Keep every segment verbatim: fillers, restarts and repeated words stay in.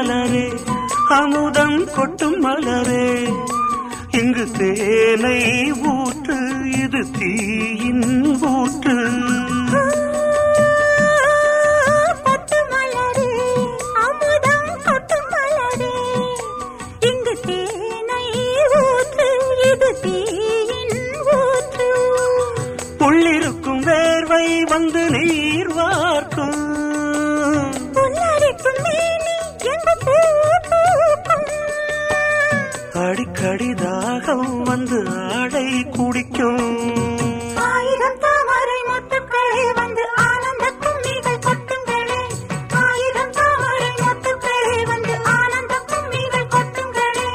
மலரே அமுதம் கொட்டும் மலரே இங்கு தேனை ஊற்று இது தீயின் ஊற்று உள்ளிருக்கும் வேர்வை வந்து நீர் வார்க்கும் அடிக்கடி தாகம் வந்து ஆடை குடிக்கும் ஆயிரம் தாமரை மொட்டுக்களே வந்து ஆனந்த கும்மிகள் கொட்டுங்களே ஆயிரம் தாமரை மொட்டுக்களே வந்து ஆனந்த கும்மிகள் கொட்டுங்களே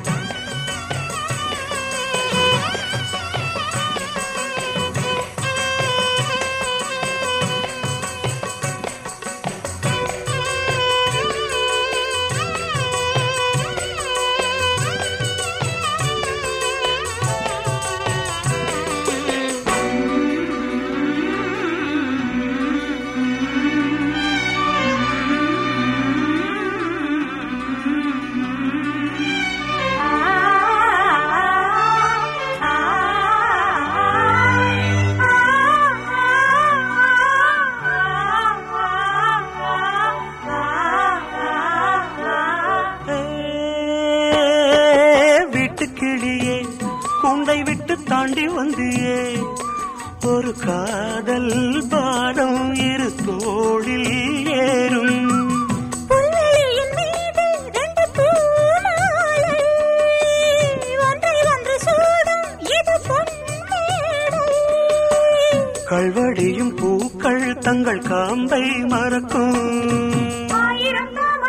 கிளியே கூண்டை விட்டு தாண்டி வந்தியே ஒரு காதல் பாரம் இரு தோளில் ஏறும் கல்வடியும் பூக்கள் தங்கள் காம்பை மறக்கும் ஆயிரம்